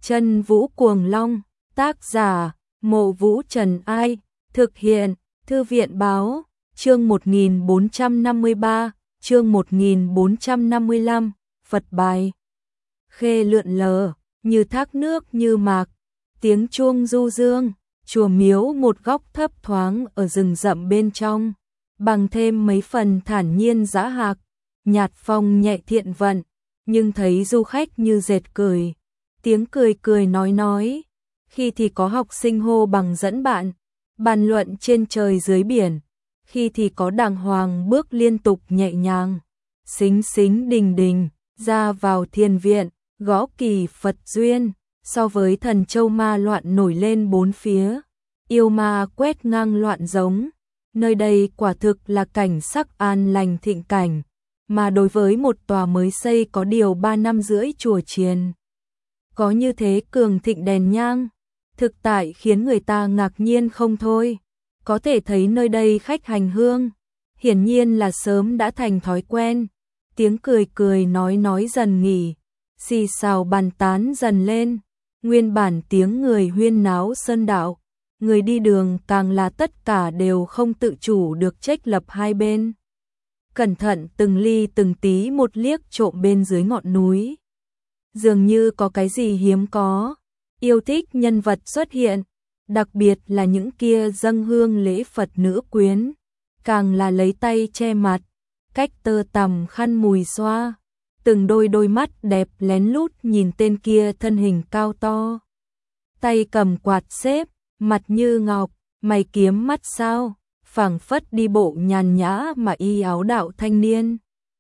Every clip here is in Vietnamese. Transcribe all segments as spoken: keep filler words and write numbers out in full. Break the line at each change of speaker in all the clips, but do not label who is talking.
Chân Vũ Cuồng Long, tác giả, Mộ Vũ Trần Ai, thực hiện, Thư viện Báo, chương một nghìn bốn trăm năm mươi ba, chương một nghìn bốn trăm năm mươi lăm, Phật bài. Khê lượn lờ, như thác nước như mạc, tiếng chuông du dương, chùa miếu một góc thấp thoáng ở rừng rậm bên trong, bằng thêm mấy phần thản nhiên dã hạc, nhạt phong nhẹ thiện vận, nhưng thấy du khách như dệt cười, tiếng cười cười nói nói, khi thì có học sinh hô bằng dẫn bạn, bàn luận trên trời dưới biển, khi thì có đàng hoàng bước liên tục nhẹ nhàng, xính xính đình đình, ra vào thiền viện, gõ kỳ Phật duyên, so với thần châu ma loạn nổi lên bốn phía, yêu ma quét ngang loạn giống, nơi đây quả thực là cảnh sắc an lành thịnh cảnh, mà đối với một tòa mới xây có điều ba năm rưỡi chùa chiền, có như thế cường thịnh đèn nhang, thực tại khiến người ta ngạc nhiên không thôi. Có thể thấy nơi đây khách hành hương, hiển nhiên là sớm đã thành thói quen. Tiếng cười cười nói nói dần nghỉ, xì xào bàn tán dần lên. Nguyên bản tiếng người huyên náo sơn đạo, người đi đường càng là tất cả đều không tự chủ được chếch lập hai bên. Cẩn thận từng ly từng tí một liếc trộm bên dưới ngọn núi. Dường như có cái gì hiếm có, yêu thích nhân vật xuất hiện. Đặc biệt là những kia dâng hương lễ Phật nữ quyến, càng là lấy tay che mặt, cách tơ tằm khăn mùi xoa, từng đôi đôi mắt đẹp lén lút nhìn tên kia thân hình cao to. Tay cầm quạt xếp, mặt như ngọc, mày kiếm mắt sao, phảng phất đi bộ nhàn nhã mà y áo đạo thanh niên.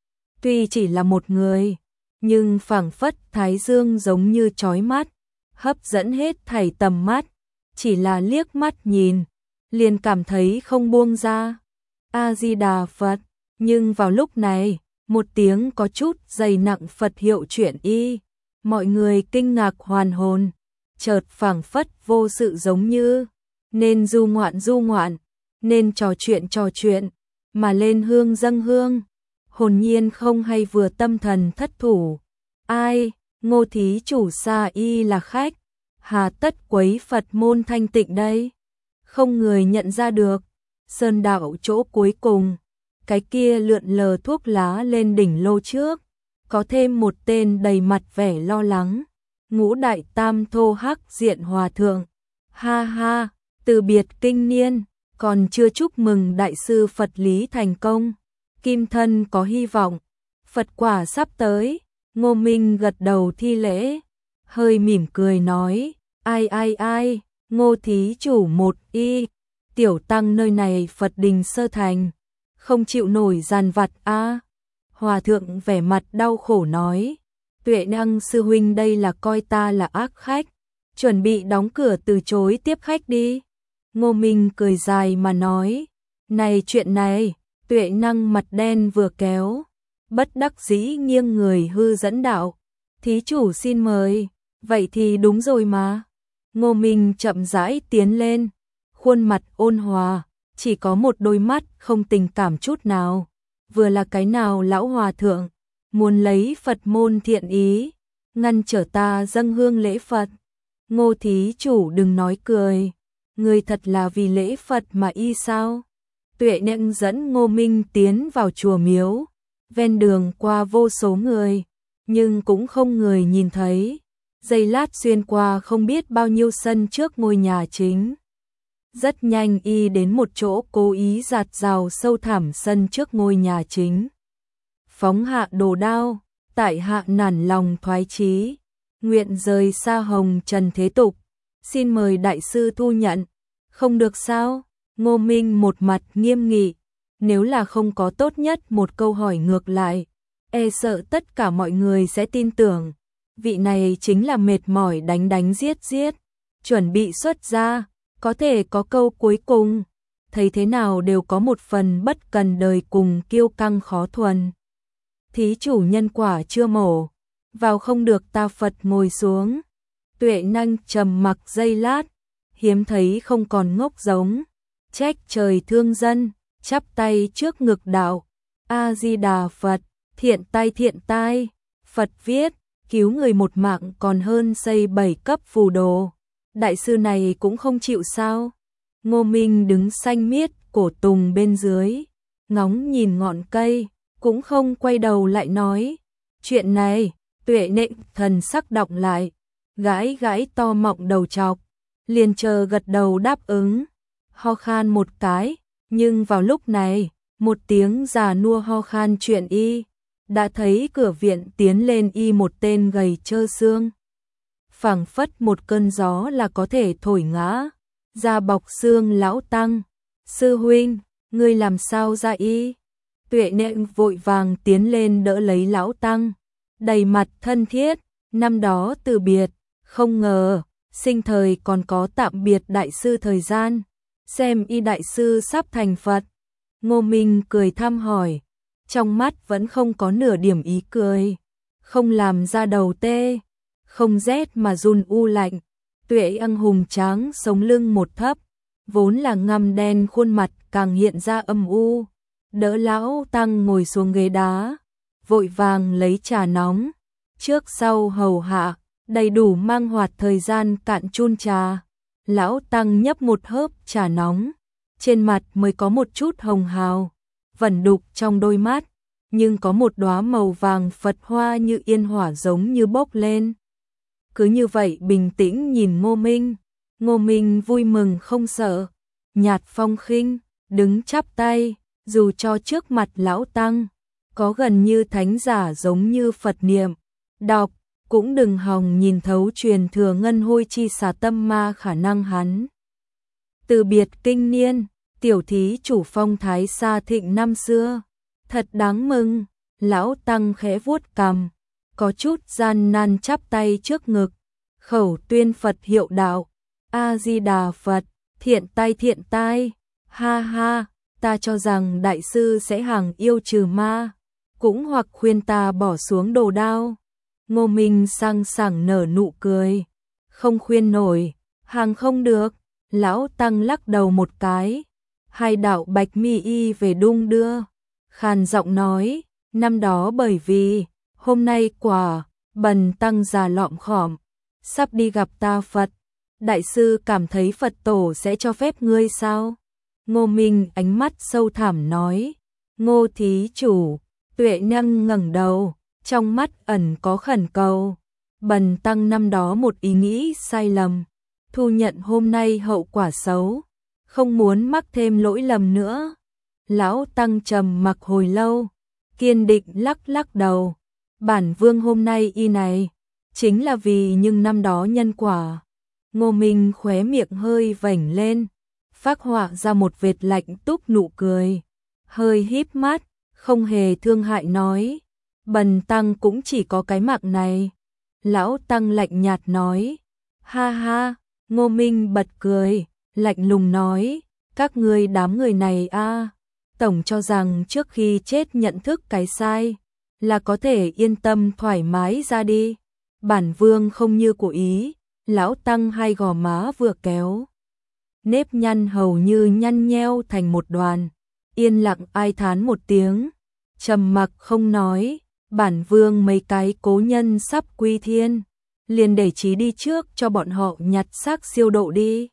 Tuy chỉ là một người, nhưng phảng phất thái dương giống như chói mắt, hấp dẫn hết thảy tầm mắt. Chỉ là liếc mắt nhìn, liền cảm thấy không buông ra. A-di-đà Phật, nhưng vào lúc này, một tiếng có chút dày nặng Phật hiệu chuyển y, mọi người kinh ngạc hoàn hồn, chợt phảng phất vô sự giống như, nên du ngoạn du ngoạn, nên trò chuyện trò chuyện, mà lên hương dâng hương, hồn nhiên không hay vừa tâm thần thất thủ. Ai, Ngô thí chủ xa y là khách, hà tất quấy Phật môn thanh tịnh đây, không người nhận ra được. Sơn đạo chỗ cuối cùng, cái kia lượn lờ thuốc lá lên đỉnh lô trước, có thêm một tên đầy mặt vẻ lo lắng, Ngũ Đại Tam Thô Hắc Diện Hòa Thượng. Ha ha, từ biệt kinh niên, còn chưa chúc mừng đại sư Phật lý thành công, kim thân có hy vọng, Phật quả sắp tới. Ngô Minh gật đầu thi lễ, hơi mỉm cười nói, ai ai ai, Ngô thí chủ một y, tiểu tăng nơi này Phật đình sơ thành, không chịu nổi giàn vặt a. Hòa thượng vẻ mặt đau khổ nói, Tuệ Năng sư huynh đây là coi ta là ác khách, chuẩn bị đóng cửa từ chối tiếp khách đi. Ngô Minh cười dài mà nói, này chuyện này, Tuệ Năng mặt đen vừa kéo, bất đắc dĩ nghiêng người hư dẫn đạo, thí chủ xin mời, vậy thì đúng rồi mà. Ngô Minh chậm rãi tiến lên, khuôn mặt ôn hòa, chỉ có một đôi mắt không tình cảm chút nào, vừa là cái nào lão hòa thượng, muốn lấy Phật môn thiện ý, ngăn trở ta dâng hương lễ Phật. Ngô thí chủ đừng nói cười, người thật là vì lễ Phật mà y sao. Tuệ Năng dẫn Ngô Minh tiến vào chùa miếu, ven đường qua vô số người, nhưng cũng không người nhìn thấy. Giây lát xuyên qua không biết bao nhiêu sân trước ngôi nhà chính. Rất nhanh y đến một chỗ cố ý dạt rào sâu thẳm sân trước ngôi nhà chính. Phóng hạ đồ đao, tại hạ nản lòng thoái chí, nguyện rời xa hồng trần thế tục, xin mời đại sư thu nhận. Không được sao? Ngô Minh một mặt nghiêm nghị, nếu là không có tốt nhất một câu hỏi ngược lại, e sợ tất cả mọi người sẽ tin tưởng. Vị này chính là mệt mỏi đánh đánh giết giết, chuẩn bị xuất ra, có thể có câu cuối cùng, thấy thế nào đều có một phần bất cần đời cùng kiêu căng khó thuần. Thí chủ nhân quả chưa mổ, vào không được ta Phật ngồi xuống. Tuệ Năng trầm mặc giây lát, hiếm thấy không còn ngốc giống, trách trời thương dân, chắp tay trước ngực đạo, A-di-đà Phật, thiện tai thiện tai, Phật viết, cứu người một mạng còn hơn xây bảy cấp phù đồ. Đại sư này cũng không chịu sao? Ngô Minh đứng xanh miết cổ tùng bên dưới, ngóng nhìn ngọn cây, cũng không quay đầu lại nói. Chuyện này, Tuệ Nện thần sắc đọng lại, gãi gãi to mọng đầu chọc, liền chờ gật đầu đáp ứng, ho khan một cái, nhưng vào lúc này, một tiếng già nua ho khan chuyện y, đã thấy cửa viện tiến lên y một tên gầy trơ xương. Phảng phất một cơn gió là có thể thổi ngã, da bọc xương lão tăng. Sư huynh, ngươi làm sao ra y? Tuệ Nện vội vàng tiến lên đỡ lấy lão tăng, đầy mặt thân thiết, năm đó từ biệt, không ngờ, sinh thời còn có tạm biệt đại sư thời gian, xem y đại sư sắp thành Phật. Ngô Minh cười thăm hỏi, trong mắt vẫn không có nửa điểm ý cười, không làm ra đầu tê, không rét mà run u lạnh. Tuệ Ăng hùng tráng sống lưng một thấp, vốn là ngăm đen khuôn mặt càng hiện ra âm u, đỡ lão tăng ngồi xuống ghế đá, vội vàng lấy trà nóng, trước sau hầu hạ, đầy đủ mang hoạt thời gian cạn chun trà. Lão tăng nhấp một hớp trà nóng, trên mặt mới có một chút hồng hào, vẩn đục trong đôi mắt, nhưng có một đóa màu vàng Phật hoa như yên hỏa giống như bốc lên. Cứ như vậy bình tĩnh nhìn Ngô Minh, Ngô Minh vui mừng không sợ, nhạt phong khinh, đứng chắp tay, dù cho trước mặt lão tăng, có gần như thánh giả giống như Phật niệm, đọc, cũng đừng hòng nhìn thấu truyền thừa ngân hôi chi xà tâm ma khả năng hắn. Từ biệt kinh niên, tiểu thí chủ phong thái xa thịnh năm xưa, thật đáng mừng. Lão tăng khẽ vuốt cằm, có chút gian nan chắp tay trước ngực, khẩu tuyên Phật hiệu đạo, A Di Đà Phật, thiện tai thiện tai, ha ha, ta cho rằng đại sư sẽ hàng yêu trừ ma, cũng hoặc khuyên ta bỏ xuống đồ đao. Ngô Minh sang sảng nở nụ cười, không khuyên nổi, hàng không được. Lão tăng lắc đầu một cái, hai đạo bạch mi y về đung đưa, khàn giọng nói, năm đó bởi vì, hôm nay quả, bần tăng già lọm khỏm, sắp đi gặp ta Phật, đại sư cảm thấy Phật tổ sẽ cho phép ngươi sao? Ngô Minh ánh mắt sâu thẳm nói, Ngô thí chủ. Tuệ Năng ngẩng đầu, trong mắt ẩn có khẩn cầu, bần tăng năm đó một ý nghĩ sai lầm, thu nhận hôm nay hậu quả xấu, không muốn mắc thêm lỗi lầm nữa. Lão tăng trầm mặc hồi lâu, kiên định lắc lắc đầu, bản vương hôm nay y này, chính là vì nhưng năm đó nhân quả. Ngô Minh khóe miệng hơi vểnh lên, phác họa ra một vệt lạnh túc nụ cười, hơi híp mắt, không hề thương hại nói, bần tăng cũng chỉ có cái mạng này. Lão tăng lạnh nhạt nói, ha ha. Ngô Minh bật cười, lạnh lùng nói, các ngươi đám người này a, tổng cho rằng trước khi chết nhận thức cái sai, là có thể yên tâm thoải mái ra đi. Bản vương không như của ý. Lão tăng hai gò má vừa kéo, nếp nhăn hầu như nhăn nheo thành một đoàn, yên lặng ai thán một tiếng, trầm mặc không nói. Bản vương mấy cái cố nhân sắp quy thiên, liền để trí đi trước cho bọn họ nhặt xác siêu độ đi.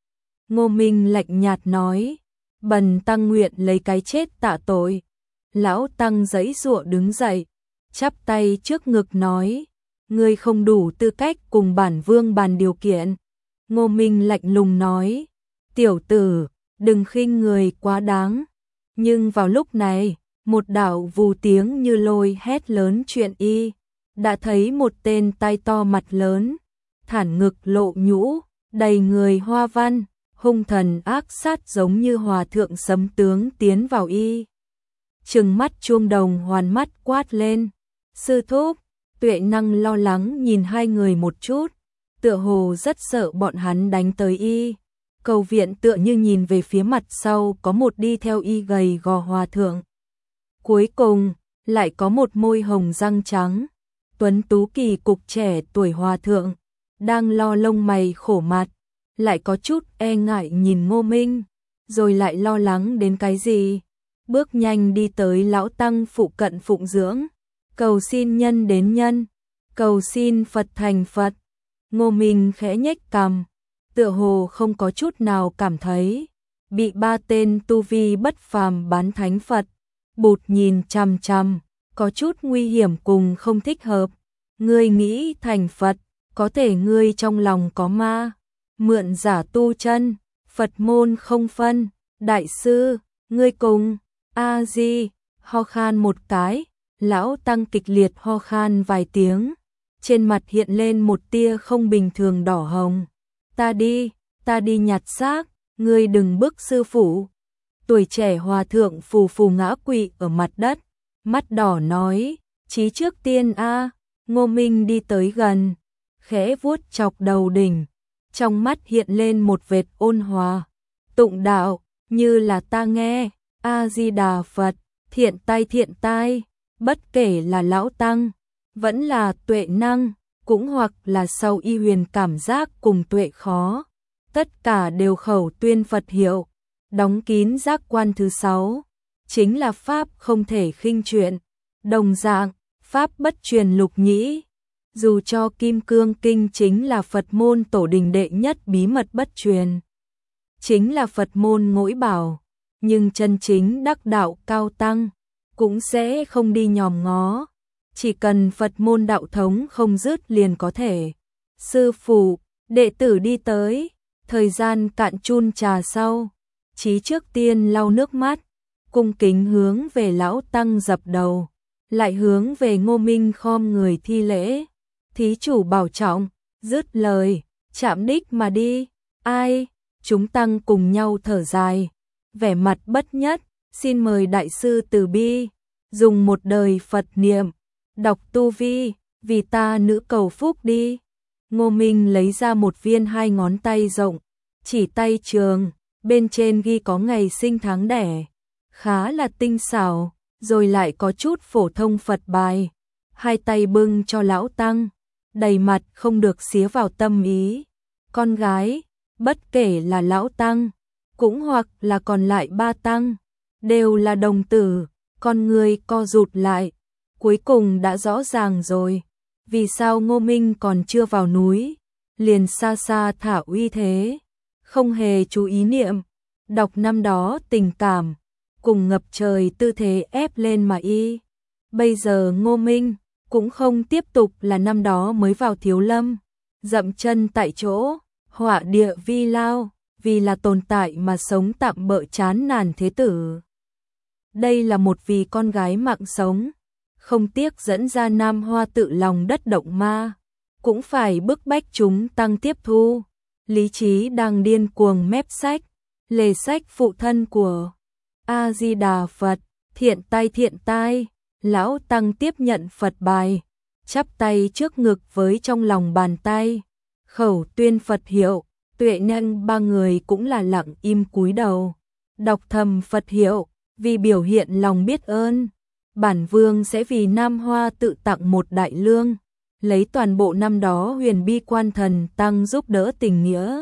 Ngô Minh lạnh nhạt nói, bần tăng nguyện lấy cái chết tạ tội. Lão tăng giãy giụa đứng dậy, chắp tay trước ngực nói, ngươi không đủ tư cách cùng bản vương bàn điều kiện. Ngô Minh lạnh lùng nói, tiểu tử, đừng khinh người quá đáng. Nhưng vào lúc này, một đạo vù tiếng như lôi hét lớn chuyện y, đã thấy một tên tai to mặt lớn, thản ngực lộ nhũ, đầy người hoa văn, hung thần ác sát giống như hòa thượng sấm tướng tiến vào y. Trừng mắt chuông đồng hoàn mắt quát lên, sư thúc. Tuệ Năng lo lắng nhìn hai người một chút, tựa hồ rất sợ bọn hắn đánh tới y. Cầu viện tựa như nhìn về phía mặt sau có một đi theo y gầy gò hòa thượng. Cuối cùng, lại có một môi hồng răng trắng, tuấn tú kỳ cục trẻ tuổi hòa thượng, đang lo lông mày khổ mặt, lại có chút e ngại nhìn Ngô Minh, rồi lại lo lắng đến cái gì. Bước nhanh đi tới lão tăng phụ cận phụng dưỡng, cầu xin nhân đến nhân, cầu xin Phật thành Phật. Ngô Minh khẽ nhếch cằm, tựa hồ không có chút nào cảm thấy bị ba tên tu vi bất phàm bán thánh Phật bụt nhìn chằm chằm, có chút nguy hiểm cùng không thích hợp. Ngươi nghĩ thành Phật, có thể ngươi trong lòng có ma, mượn giả tu chân, Phật môn không phân, đại sư, ngươi cùng, A Di, ho khan một cái, lão tăng kịch liệt ho khan vài tiếng, trên mặt hiện lên một tia không bình thường đỏ hồng. Ta đi, ta đi nhặt xác, ngươi đừng bức sư phụ. Tuổi trẻ hòa thượng phù phù ngã quỵ ở mặt đất, mắt đỏ nói, chí trước tiên a. Ngô Minh đi tới gần, khẽ vuốt chọc đầu đỉnh, trong mắt hiện lên một vệt ôn hòa. Tụng đạo, như là ta nghe, A-di-đà Phật, thiện tai thiện tai, bất kể là lão tăng, vẫn là tuệ năng, cũng hoặc là sâu y huyền cảm giác cùng tuệ khó. Tất cả đều khẩu tuyên Phật hiệu, đóng kín giác quan thứ sáu, chính là Pháp không thể khinh chuyện. Đồng dạng, Pháp bất truyền lục nhĩ, dù cho Kim Cương Kinh chính là Phật môn tổ đình đệ nhất bí mật bất truyền, chính là Phật môn ngỗi bảo, nhưng chân chính đắc đạo cao tăng, cũng sẽ không đi nhòm ngó, chỉ cần Phật môn đạo thống không dứt liền có thể. Sư phụ, đệ tử đi tới, thời gian cạn chun trà sau, chí trước tiên lau nước mắt, cung kính hướng về lão tăng dập đầu, lại hướng về Ngô Minh khom người thi lễ. Thí chủ bảo trọng, dứt lời, chạm đích mà đi. Ai? Chúng tăng cùng nhau thở dài, vẻ mặt bất nhất, xin mời đại sư từ bi, dùng một đời Phật niệm, đọc tu vi, vì ta nữ cầu phúc đi. Ngô Minh lấy ra một viên hai ngón tay rộng, chỉ tay trường, bên trên ghi có ngày sinh tháng đẻ, khá là tinh xảo, rồi lại có chút phổ thông Phật bài, hai tay bưng cho lão tăng, đầy mặt không được xía vào tâm ý. Con gái, bất kể là lão tăng, cũng hoặc là còn lại ba tăng, đều là đồng tử, con người co rụt lại, cuối cùng đã rõ ràng rồi, vì sao Ngô Minh còn chưa vào núi, liền xa xa thả uy thế, không hề chú ý niệm, đọc năm đó tình cảm, cùng ngập trời tư thế ép lên mà y. Bây giờ Ngô Minh cũng không tiếp tục là năm đó mới vào Thiếu Lâm, dậm chân tại chỗ, họa địa vi lao, vì là tồn tại mà sống tạm bợ chán nản thế tử. Đây là một vì con gái mạng sống, không tiếc dẫn ra Nam Hoa tự lòng đất động ma, cũng phải bức bách chúng tăng tiếp thu. Lý trí đang điên cuồng mép sách, lề sách phụ thân của A-di-đà Phật, thiện tai thiện tai. Lão tăng tiếp nhận Phật bài, chắp tay trước ngực với trong lòng bàn tay, khẩu tuyên Phật hiệu. Tuệ Năng ba người cũng là lặng im cúi đầu, đọc thầm Phật hiệu, vì biểu hiện lòng biết ơn. Bản vương sẽ vì Nam Hoa tự tặng một đại lương, lấy toàn bộ năm đó huyền bi quan thần tăng giúp đỡ tình nghĩa.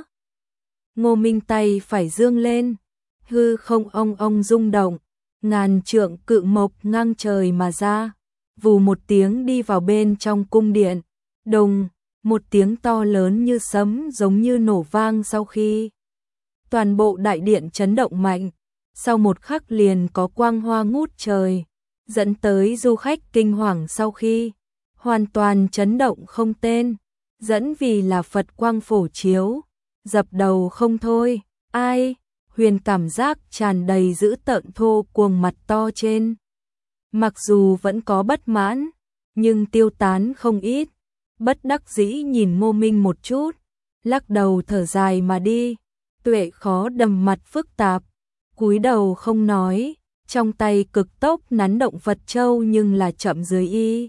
Ngô Minh tay phải dương lên, hư không ong ong rung động, ngàn trượng cự mộc ngang trời mà ra, vù một tiếng đi vào bên trong cung điện. Đùng, một tiếng to lớn như sấm giống như nổ vang, sau khi toàn bộ đại điện chấn động mạnh, sau một khắc liền có quang hoa ngút trời, dẫn tới du khách kinh hoàng, sau khi hoàn toàn chấn động không tên, dẫn vì là Phật quang phổ chiếu, dập đầu không thôi. Ai? Huyền cảm giác tràn đầy dữ tợn thô cuồng mặt to trên. Mặc dù vẫn có bất mãn, nhưng tiêu tán không ít. Bất đắc dĩ nhìn Ngô Minh một chút, lắc đầu thở dài mà đi. Tuệ khó đầm mặt phức tạp, cúi đầu không nói, trong tay cực tốc nắn động Phật châu nhưng là chậm dưới y.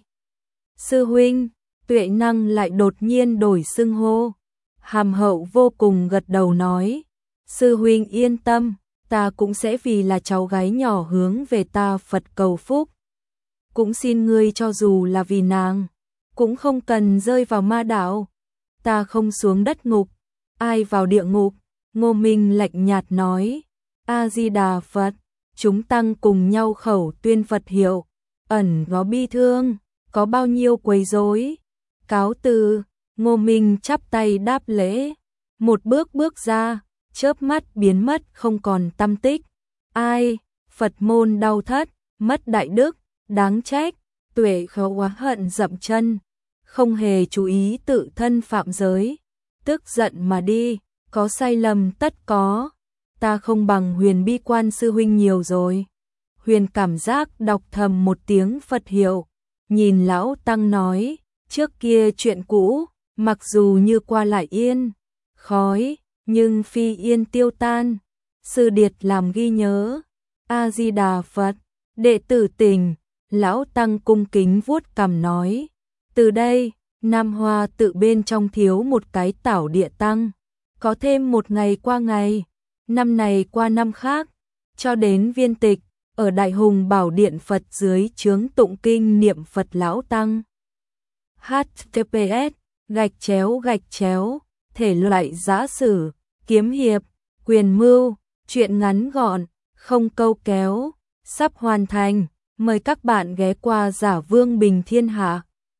Sư huynh, Tuệ Năng lại đột nhiên đổi xưng hô, hàm hậu vô cùng gật đầu nói. Sư huynh yên tâm, ta cũng sẽ vì là cháu gái nhỏ hướng về ta Phật cầu phúc. Cũng xin ngươi cho dù là vì nàng, cũng không cần rơi vào ma đạo. Ta không xuống đất ngục, ai vào địa ngục? Ngô Minh lạnh nhạt nói. A-di-đà Phật, chúng tăng cùng nhau khẩu tuyên Phật hiệu, ẩn có bi thương, có bao nhiêu quấy rối, Cáo từ, Ngô Minh chắp tay đáp lễ, một bước bước ra, chớp mắt biến mất không còn tăm tích. Ai, Phật môn đau thất, mất đại đức, đáng trách, tuệ khấu quá hận dậm chân, không hề chú ý tự thân phạm giới, tức giận mà đi, có sai lầm tất có, ta không bằng Huyền Bi Quan sư huynh nhiều rồi. Huyền cảm giác đọc thầm một tiếng Phật hiệu, nhìn lão tăng nói, trước kia chuyện cũ, mặc dù như qua lại yên, khói, nhưng phi yên tiêu tan, sư điệt làm ghi nhớ. A-di-đà Phật, đệ tử Tình, lão tăng cung kính vuốt cằm nói, từ đây, Nam Hoa tự bên trong thiếu một cái tảo địa tăng, có thêm một ngày qua ngày, năm này qua năm khác, cho đến viên tịch, ở Đại Hùng Bảo Điện Phật dưới chướng tụng kinh niệm Phật lão tăng. H T T P S gạch chéo gạch chéo, thể loại giã sử, kiếm hiệp, quyền mưu, truyện ngắn gọn, không câu kéo, sắp hoàn thành, mời các bạn ghé qua Giả Vương Bình Thiên Hạ.